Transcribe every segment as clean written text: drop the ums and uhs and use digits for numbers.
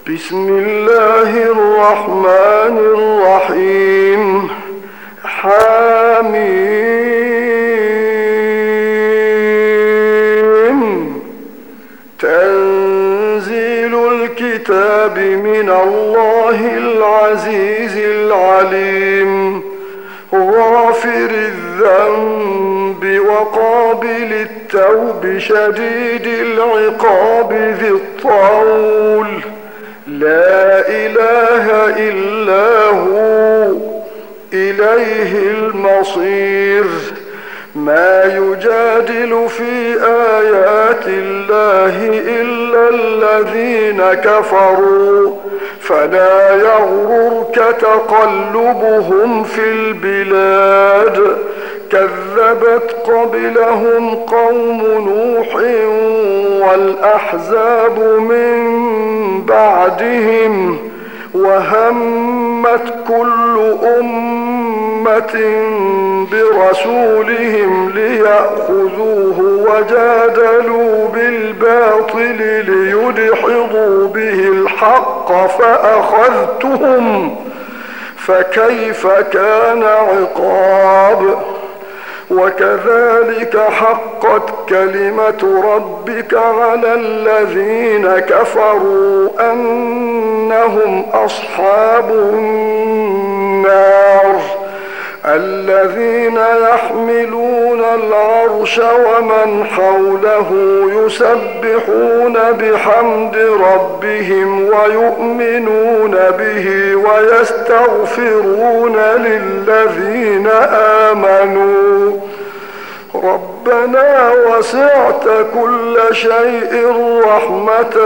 بسم الله الرحمن الرحيم. حميم. تنزيل الكتاب من الله العزيز العليم، غافر الذنب وقابل التوب شديد العقاب ذي الطول، لا إله إلا هو إليه المصير. ما يجادل في آيات الله إلا الذين كفروا، فلا يغررك تقلبهم في البلاد. كذبت قبلهم قوم نوح والأحزاب من بعدهم، وهمت كل أمة برسولهم ليأخذوه وجادلوا بالباطل ليدحضوا به الحق فأخذتهم، فكيف كان عقاب. وكذلك حقت كلمة ربك على الذين كفروا أنهم أصحاب النار، الذين يحملون العرش ومن حوله يسبحون بحمد ربهم ويؤمنون به ويستغفرون للذين آمنوا ربنا وسعت كل شيء رحمة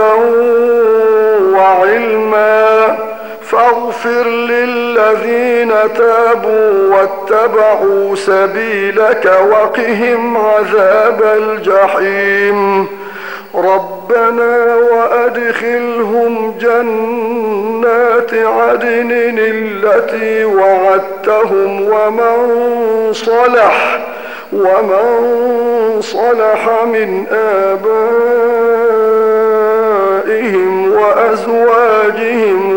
وعلما فاغفر للذين تابوا واتبعوا سبيلك وقهم عذاب الجحيم. ربنا وأدخلهم جنات عدن التي وعدتهم ومن صلح من آبائهم وأزواجهم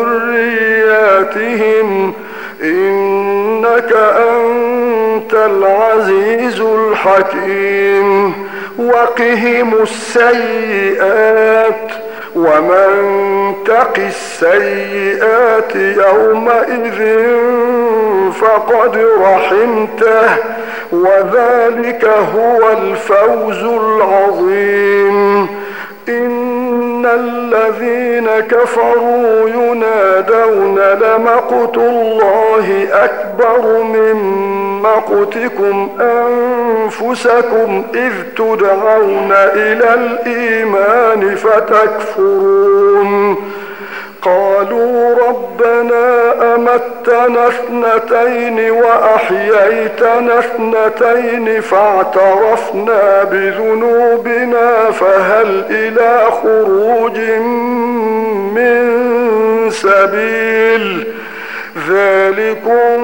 وذرياتهم إنك أنت العزيز الحكيم. وقهم السيئات، ومن تق السيئات يومئذ فقد رحمته، وذلك هو الفوز العظيم. إن الذين كفروا ينادون لمقت الله أكبر من مقتكم أنفسكم إذ تدعون إلى الإيمان فتكفرون. قالوا ربنا أمتنا اثنتين وأحييتنا اثنتين فاعترفنا بذنوبنا فهل إلى خروج من سبيل. ذلكم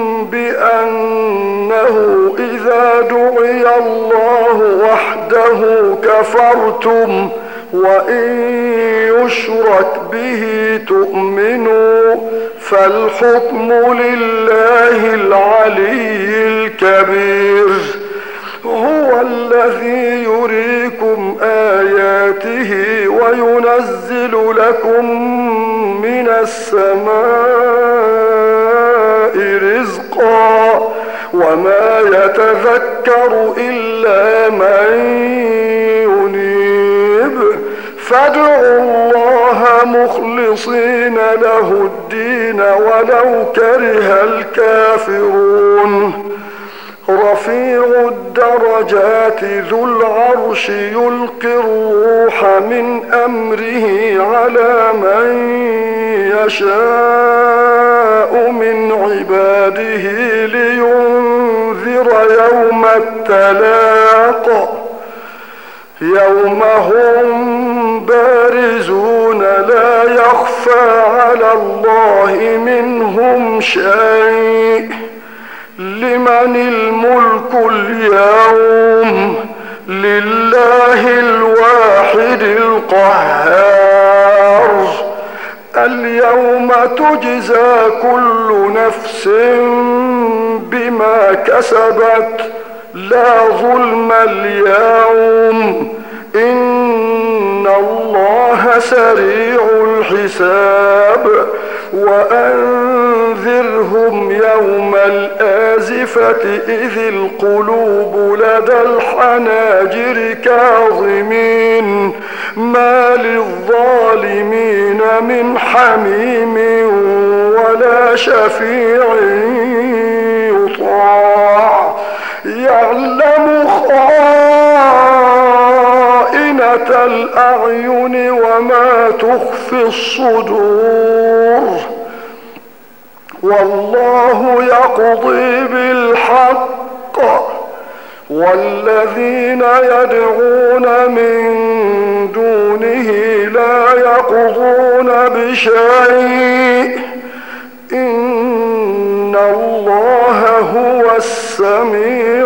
بأنه إذا دعي الله وحده كفرتم وإن يشرك به تؤمنوا، فالحكم لله العلي الكبير. هو الذي يريكم آياته وينزل لكم من السماء رزقا، وما يتذكر إلا من ينيب. فادعوا الله مخلصين له الدين ولو كره الكافرون. رفيع الدرجات ذو العرش يلقي الروح من أمره على من يشاء من عباده لينذر يوم التلاق، يوم هم بارزون لا يخفى على الله منهم شيء. لمن الملك اليوم؟ لله الواحد القهار. اليوم تجزى كل نفس بما كسبت لا ظلم اليوم إن الله سريع الحساب وأنذرهم يوم الآزفة إذ القلوب لدى الحناجر كاظمين ما للظالمين من حميم ولا شفيع يطاع يعلم خائنة الأعين وما تخفي الصدور والله يقضي بالحق والذين يدعون من دونه لا يقضون بشيء إن الله هو السميع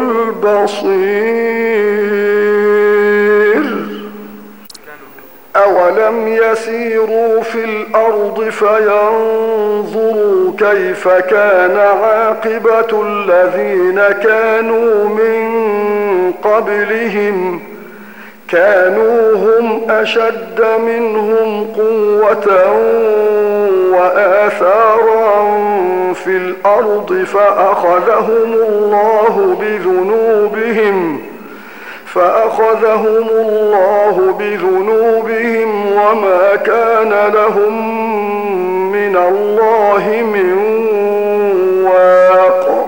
البصير أولم يسيروا في الأرض فينظروا كيف كان عاقبة الذين كانوا من قبلهم كانوا هم أشد منهم قوة وآثارا في الأرض فأخذهم الله بذنوبهم وما كان لهم من الله من واق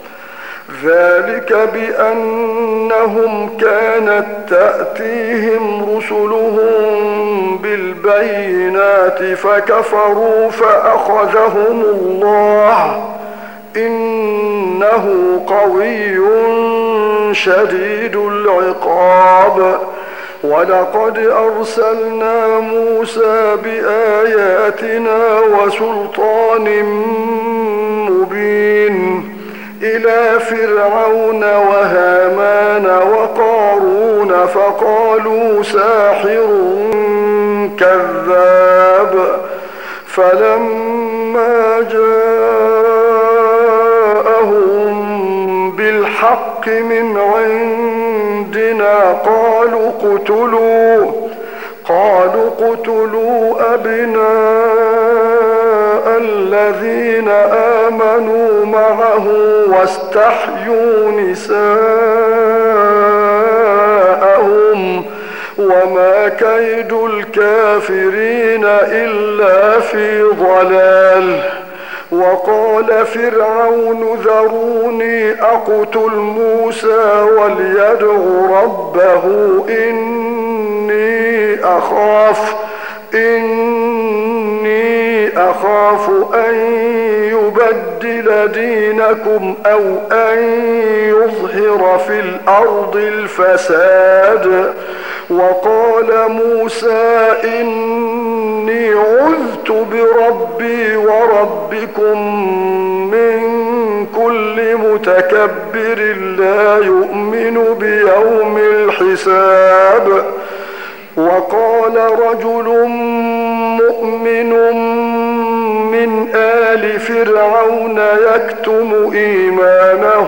ذلك بأنهم كانت تأتيهم رسلهم بالبينات فكفروا فأخذهم الله إنه قوي شديد العقاب ولقد أرسلنا موسى بآياتنا وسلطان مبين إلى فرعون وهامان وقارون فقالوا ساحر كذاب فلما جاءهم بالحق من عندنا قالوا اقتلوا أبناء الذين آمنوا معه واستحيوا نساءهم وما كيد الكافرين إلا في ضلال وقال فرعون ذروني أقتل موسى وليدع ربه إني أخاف أن يبدل دينكم أو أن يظهر في الأرض الفساد وقال موسى إني عذت بربي وربكم من كل متكبر لا يؤمن بيوم الحساب وقال رجل مؤمن من آل فرعون يكتم إيمانه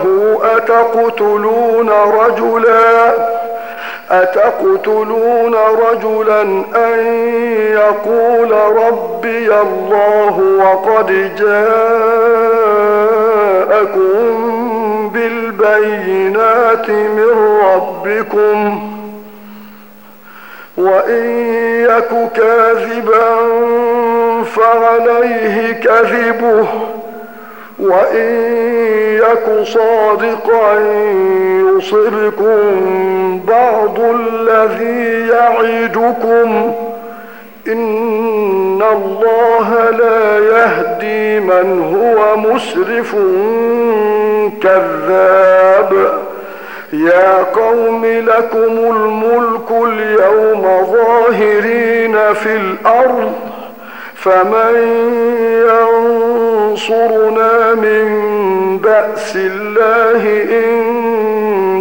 أتقتلون رجلا أن يقول ربي الله وقد جاءكم بالبينات من ربكم وإن يك كاذبا فعليه كذبه وإن يك صادقا يصبكم بعض الذي يعدكم إن الله لا يهدي من هو مسرف كذاب يا قوم لكم الملك اليوم ظاهرين في الأرض فمن ينصرنا من بأس الله إن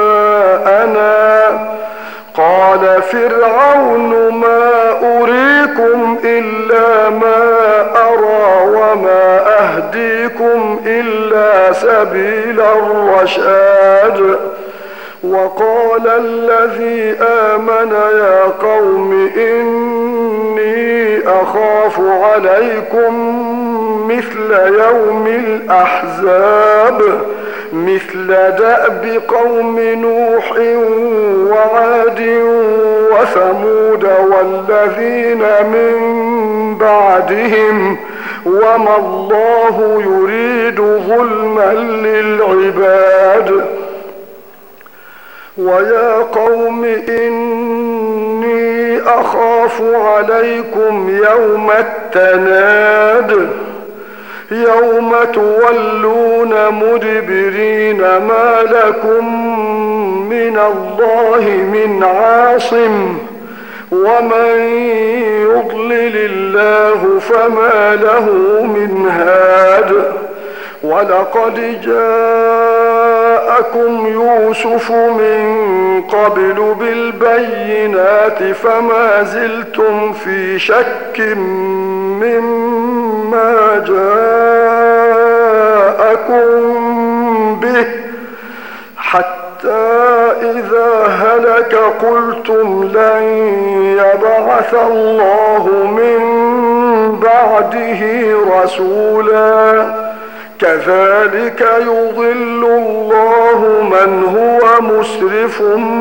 جاءنا قال فرعون ما أريكم أريكم إلا ما أرى وما أهديكم إلا سبيل الرشاد. وقال الذي آمن يا قوم إني أخاف عليكم مثل يوم الأحزاب مثل دأب قوم نوح وعاد وثمود والذين من بعدهم وما الله يريد ظلما للعباد. ويا قوم إني أخاف عليكم يوم التناد يوم تولون مدبرين ما لكم من الله من عاصم ومن يضلل الله فما له من هاد. ولقد جاءكم يوسف من قبل بالبينات فما زلتم في شك مما جاءكم به حتى إذا هلك قلتم لن يبعث الله من بعده رسولا كذلك يضل الله من هو مسرف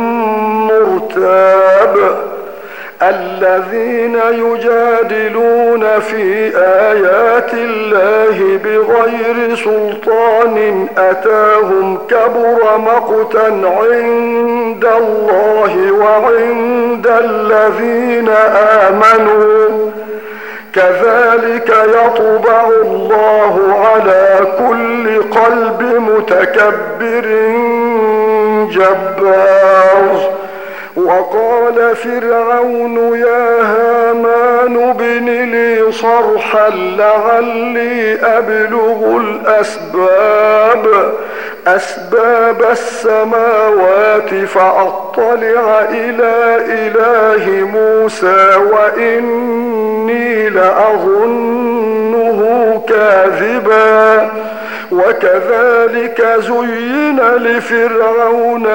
مرتاب. الذين يجادلون في آيات الله بغير سلطان أتاهم كبر مقتا عند الله وعند الذين آمنوا كذلك يطبع الله على كل قلب متكبر جبار. وقال فرعون يا هامان ابن لي صرحا لعلي أبلغ أسباب السماوات فأطلع إلى إله موسى وإني لأظنه كاذبا. وكذلك زين لفرعون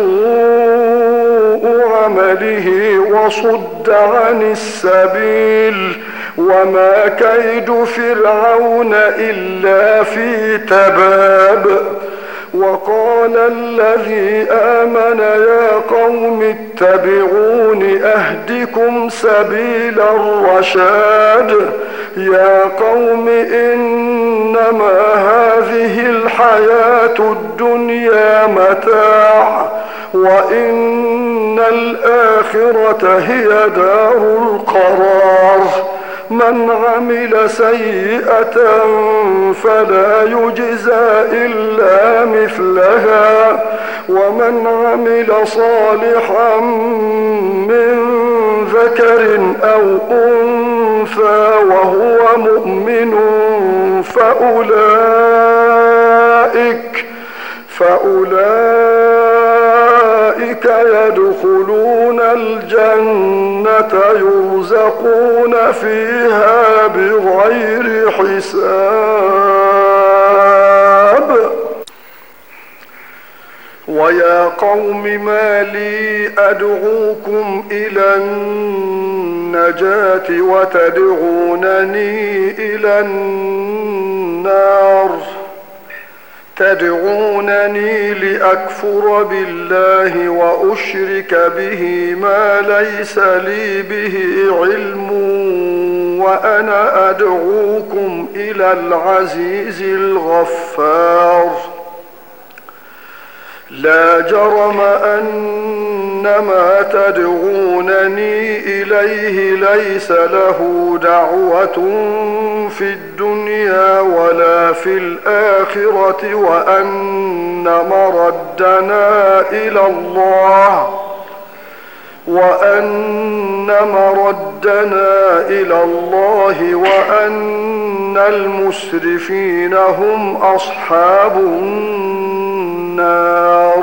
سوء عمله وصد عن السبيل وما كيد فرعون إلا في تباب. وقال الذي آمن يا قوم اتبعون أهدكم سبيل الرشاد. يا قوم إنما هذه الحياة الدنيا متاع وإن الآخرة هي دار القرار. من عمل سيئة فلا يجزى إلا مثلها ومن عمل صالحا من ذكر أو أنثى وهو مؤمن فأولئك يدخلون الجنة يرزقون فيها بغير حساب. ويا قوم ما لي أدعوكم إلى النجاة وتدعونني إلى النار تدعونني لأكفر بالله وأشرك به ما ليس لي به علم وأنا أدعوكم إلى العزيز الغفار. لا جرم أن ما تدعونني إليه ليس له دعوة في الدنيا ولا في الآخرة وأن مردنا إلى الله وأن المسرفين هم أصحاب النار.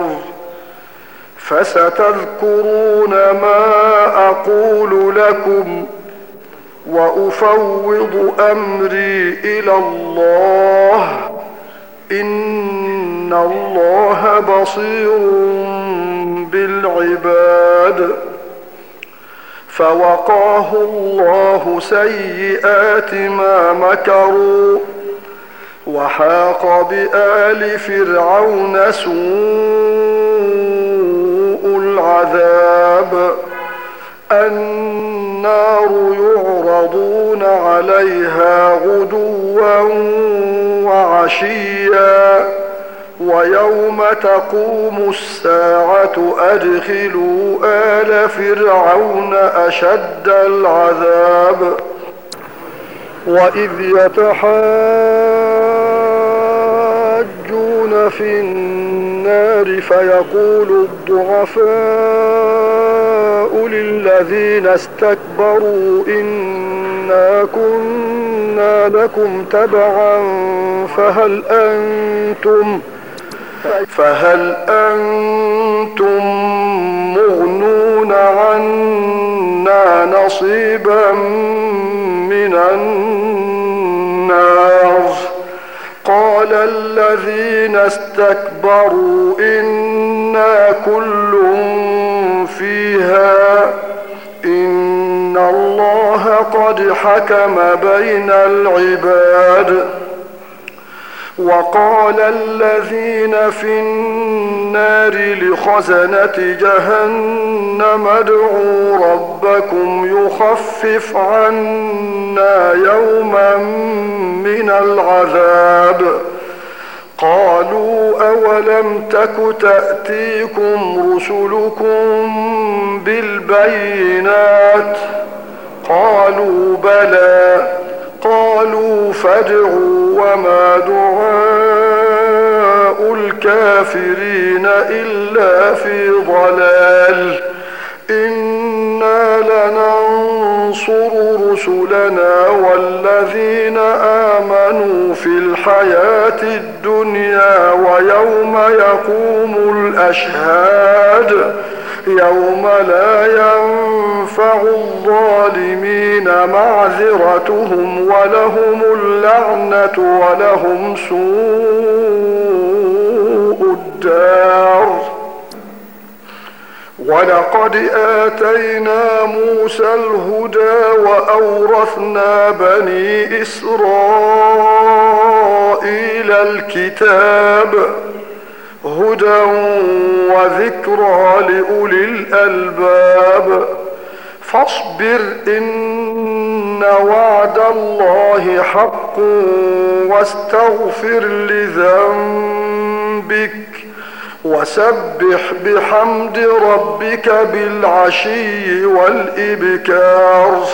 فستذكرون ما أقول لكم وأفوض أمري إلى الله إن الله بصير بالعباد. فوقاه الله سيئات ما مكروا وحاق بآل فرعون سوء العذاب. النار يعرضون عليها غدوا وعشيا ويوم تقوم الساعة أدخلوا آل فرعون أشد العذاب. وإذ يتحاجون في النار فيقول الضعفاء للذين استكبروا إنا كنا لكم تبعا فهل أنتم مغنون عنا نصيبا من النار؟ قال الذين استكبروا إنا كل فيها إن الله قد حكم بين العباد. وقال الذين في النار لخزنة جهنم ادعوا ربكم يخفف عنا يوما من العذاب. قالوا أولم تك تأتيكم رسلكم بالبينات؟ قالوا بلى. قالوا فادعوا وما دعاء الكافرين إلا في ضلال. إنا لننصر رسلنا والذين آمنوا في الحياة الدنيا ويوم يقوم الأشهاد يوم لا ينفع الظالمين معذرتهم ولهم اللعنة ولهم سوء الدار. ولقد آتينا موسى الهدى وأورثنا بني إسرائيل الكتاب هدى وذكرى لأولي الألباب. فاصبر إن وعد الله حق واستغفر لذنبك وسبح بحمد ربك بالعشي والإبكار.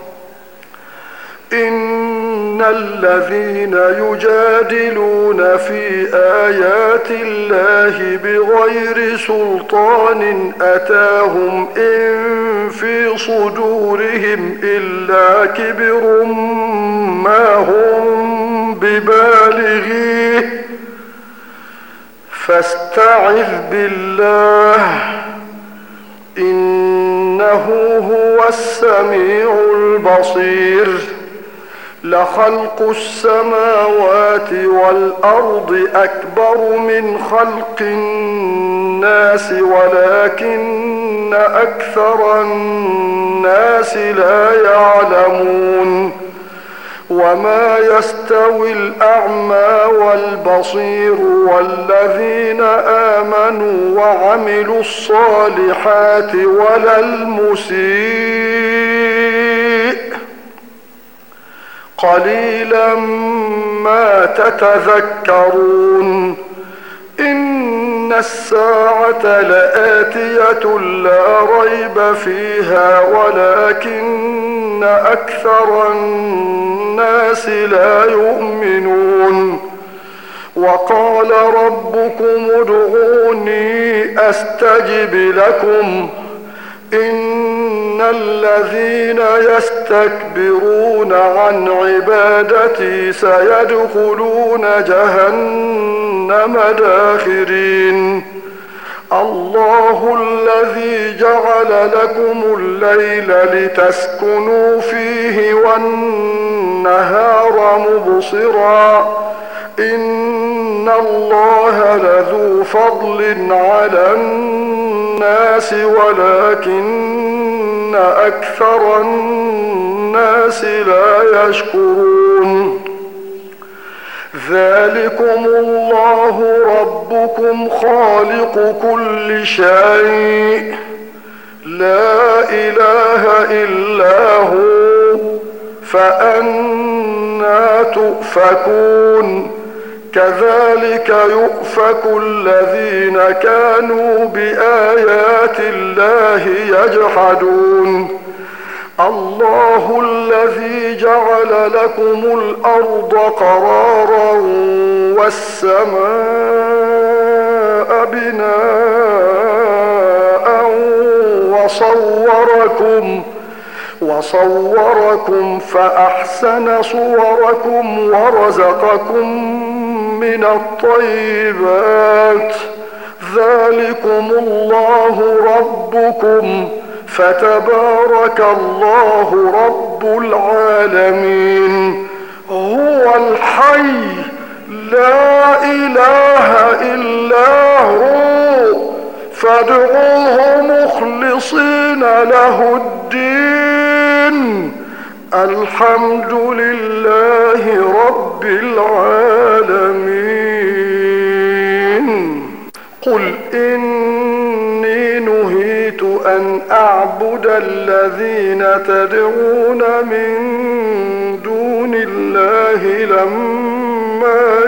إن الذين يجادلون في آيات الله بغير سلطان أتاهم إن في صدورهم إلا كبر ما هم ببالغيه فاستعذ بالله إنه هو السميع البصير. لخلق السماوات والأرض أكبر من خلق الناس ولكن أكثر الناس لا يعلمون. وما يستوي الأعمى والبصير والذين آمنوا وعملوا الصالحات ولا المسيء قليلا ما تتذكرون. إن الساعة لآتية لا ريب فيها ولكن أكثر الناس لا يؤمنون. وقال ربكم ادعوني أستجب لكم إن الذين يستكبرون عن عبادتي سيدخلون جهنم داخرين. الله الذي جعل لكم الليل لتسكنوا فيه والنهار مبصرا إن الله لذو فضل على الناس ولكن أكثر الناس لا يشكرون ذلكم الله ربكم خالق كل شيء لا إله إلا هو فأنى تؤفكون كذلك يؤفك الذين كانوا بآيات الله يجحدون الله الذي جعل لكم الأرض قرارا والسماء بناء وصوركم فأحسن صوركم ورزقكم من الطيبات ذلكم الله ربكم فتبارك الله رب العالمين هو الحي لا إله إلا هو فادعوه مخلصين له الدين الحمد لله رب العالمين قل إني نهيت أن أعبد الذين تدعون من دون الله لما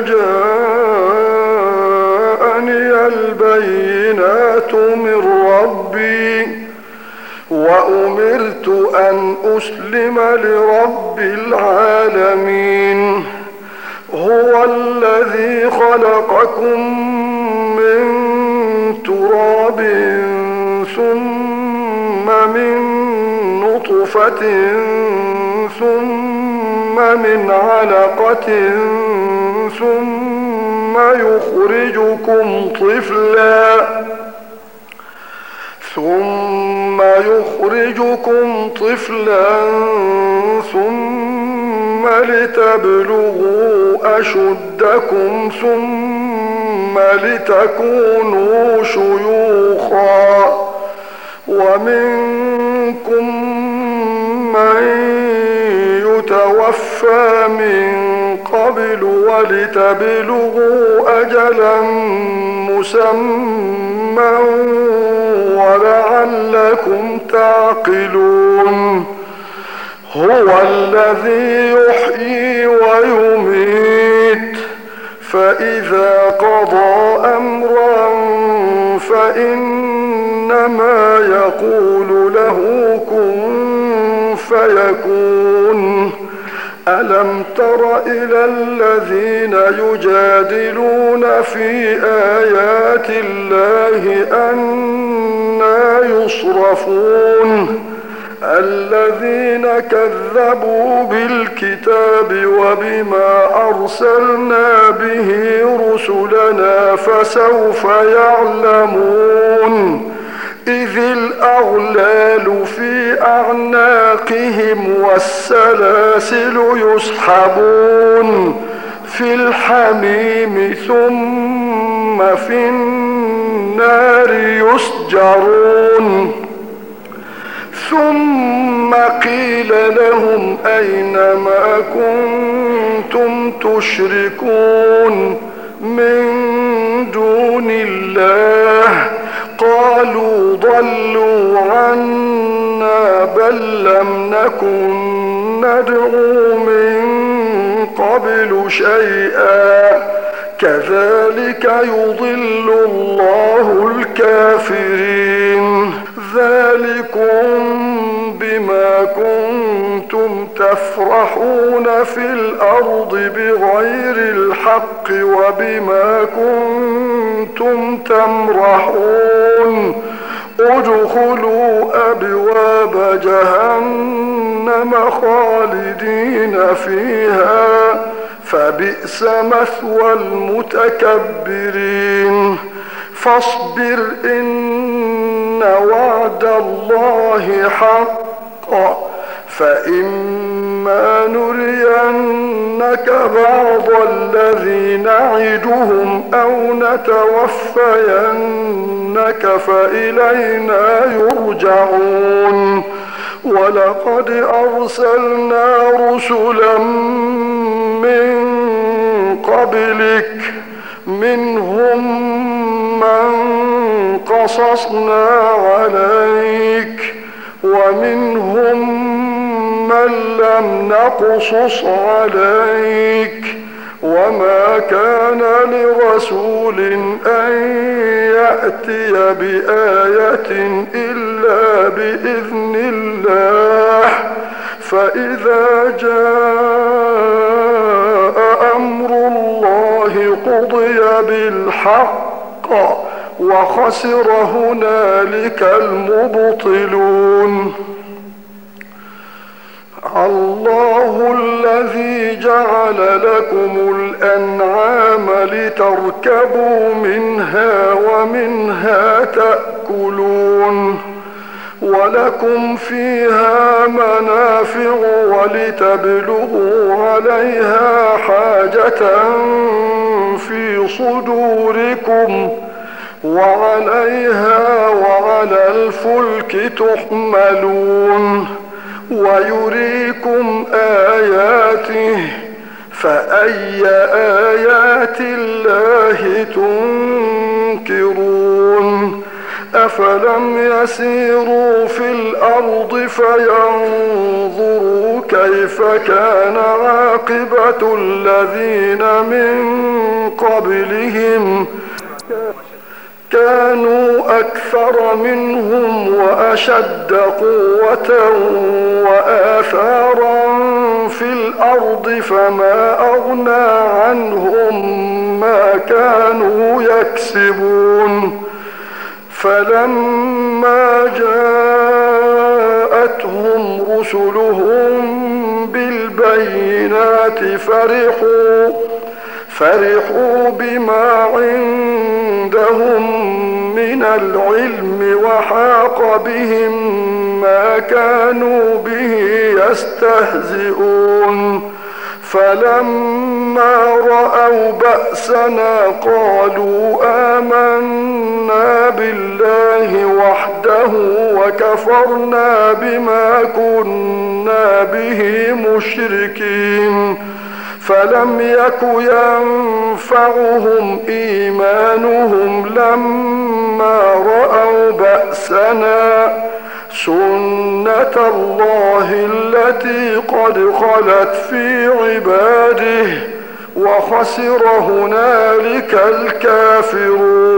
جاءني البينات من ربي وأمرت أن أسلم لرب العالمين هو الذي خلقكم من تراب ثم من نطفة ثم من علقة ثم يخرجكم طفلا ثم لتبلغوا أشدكم ثم لتكونوا شيوخا ومنكم من يتوفى من قبل ولتبلغوا أجلا مسمى ولعلكم تعقلون هو الذي يحيي ويميت فإذا قضى أمرا فإنما يقول له كن فيكون ألم تر إلى الذين يجادلون في آيات الله أنى يصرفون الذين كذبوا بالكتاب وبما أرسلنا به رسلنا فسوف يعلمون إذ الأغلال في أعناقهم والسلاسل يسحبون في الحميم ثم في النار يسجرون ثم قيل لهم أين ما كنتم تشركون من دون الله قالوا ضلوا عنا بل لم نكن ندعو من قبل شيئا كذلك يضل الله الكافرين ذلكم بما كنتم تفرحون في الأرض بغير الحق وبما كنتم تمرحون ادخلوا أبواب جهنم خالدين فيها فبئس مثوى المتكبرين فاصبر إن وعد الله حق فإما نرينك بعض الذي نعدهم أو نتوفينك فإلينا يرجعون ولقد أرسلنا رسلا من قبلك منهم من قصصنا عليك ومنهم من لم نقصص عليك وما كان لرسول أن يأتي بآية إلا بإذن الله فإذا جاء أمر الله قضي بالحق وخسر هنالك المبطلون. الله الذي جعل لكم الأنعام لتركبوا منها ومنها تأكلون ولكم فيها منافع ولتبلغوا عليها حاجة في صدوركم وعليها وعلى الفلك تحملون ويريكم آياته فأي آيات الله تنكرون أفلم يسيروا في الأرض فينظروا كيف كان عاقبة الذين من قبلهم كانوا أكثر منهم وأشد قوة وآثارا في الأرض فما أغنى عنهم ما كانوا يكسبون فلما جاءتهم رسلهم بالبينات فرحوا بما عندهم من العلم وحاق بهم ما كانوا به يستهزئون فلما رأوا بأسنا قالوا آمنا بالله وحده وكفرنا بما كنا به مشركين فلم يك ينفعهم إيمانهم لما رأوا بأسنا سنة الله التي قد خلت في عباده وخسر هنالك الكافرون.